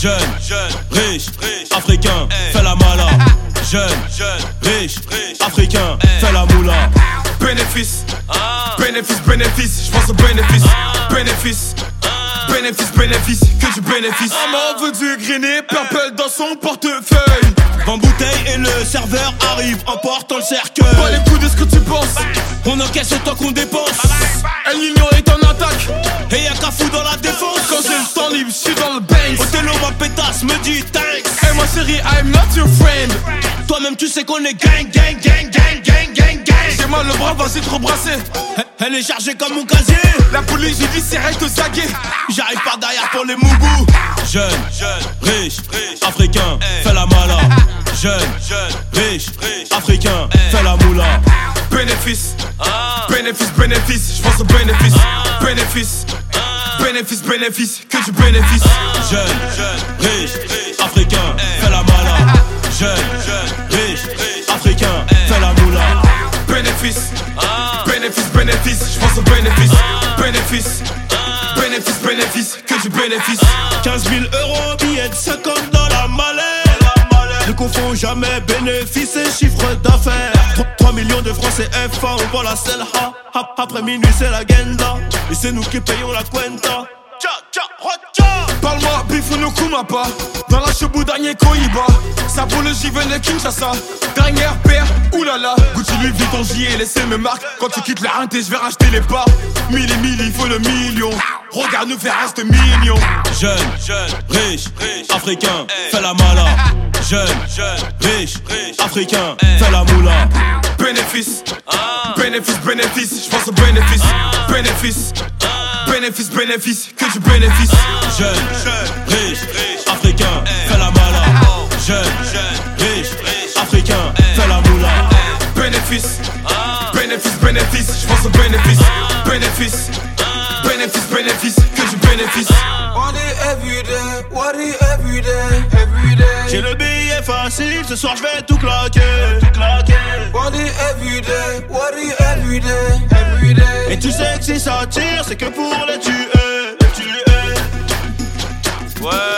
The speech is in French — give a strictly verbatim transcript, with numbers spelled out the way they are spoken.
Jeune, riche, africain, fais la mala. Jeune, riche, africain, fais la moula. Bénéfice, bénéfice, bénéfice, j'pense au bénéfice. Bénéfice, bénéfice, bénéfice, que du bénéfice. Maman veut du greené, purple dans son portefeuille. vingt bouteilles et le serveur arrive en portant le cercueil. Pas les coups de ce que tu penses. On encaisse autant qu'on dépense. El Niño est en attaque. Et y'a qu'à fou dans la défense. Quand j'ai le temps libre, j'suis dans le bank. Othello, ma pétasse, me dit thanks. Hey ma chérie, I'm not your friend. Toi-même tu sais qu'on est gang, gang, gang, gang, gang, gang, gang. J'ai mal le bras, vas-y trop brassé. Elle est chargée comme mon casier. La police judiciaire te zaguer. J'arrive par derrière pour les mougous. Jeune, riche, africain, fais la mala. Jeune, riche, africain, fais la moula. Bénéfice, bénéfice, bénéfice, j'pense au bénéfice. Bénéfice, bénéfice, bénéfice, que du bénéfice. Jeune, riche, africain, fais la mala. Jeune, riche, africain, fais la moula. Bénéfice, bénéfice, bénéfice, j'pense au bénéfice. Bénéfice, bénéfice, bénéfice, que du bénéfice. Quinze mille euros, billets de cinquante dans la mallette. Ne confond jamais bénéfice et chiffre d'affaires. Trois millions de francs c'est F A, on voit la selle. Ha, ha, après minuit c'est la genda. Et c'est nous qui payons la cuenta. Tcha, tcha, tcha. Parle-moi, Bifuno Kumapa. Dans la chebou dernier Koiba. Ça vaut le J V de Kinshasa. Dernière paire, oulala. Gucci Louis Vuitton, j'y ai laissé mes marques. Quand tu quittes la rinté, je vais racheter les parts. Mille et mille, il faut le million. Regarde nous faire reste mignon. Jeune, riche, africain, fais la mala. Jeune, riche, africain, fais la moula. Bénéfice, bénéfice, bénéfice, j'pense au bénéfice. Bénéfice, bénéfice, bénéfice, que du bénéfice. Jeune, riche, africain, fais la mala. Jeune, riche, africain, fais la moula. Bénéfice, bénéfice, bénéfice, j'pense au bénéfice. Bénéfice, bénéfice, bénéfice, que du bénéfice. What it everyday, what it everyday, everyday. J'ai le billet facile, ce soir je vais tout claquer, tout claquer. What it everyday, what it everyday, everyday. Et tu sais que si ça tire, c'est que pour les tuer, les tuer. Ouais.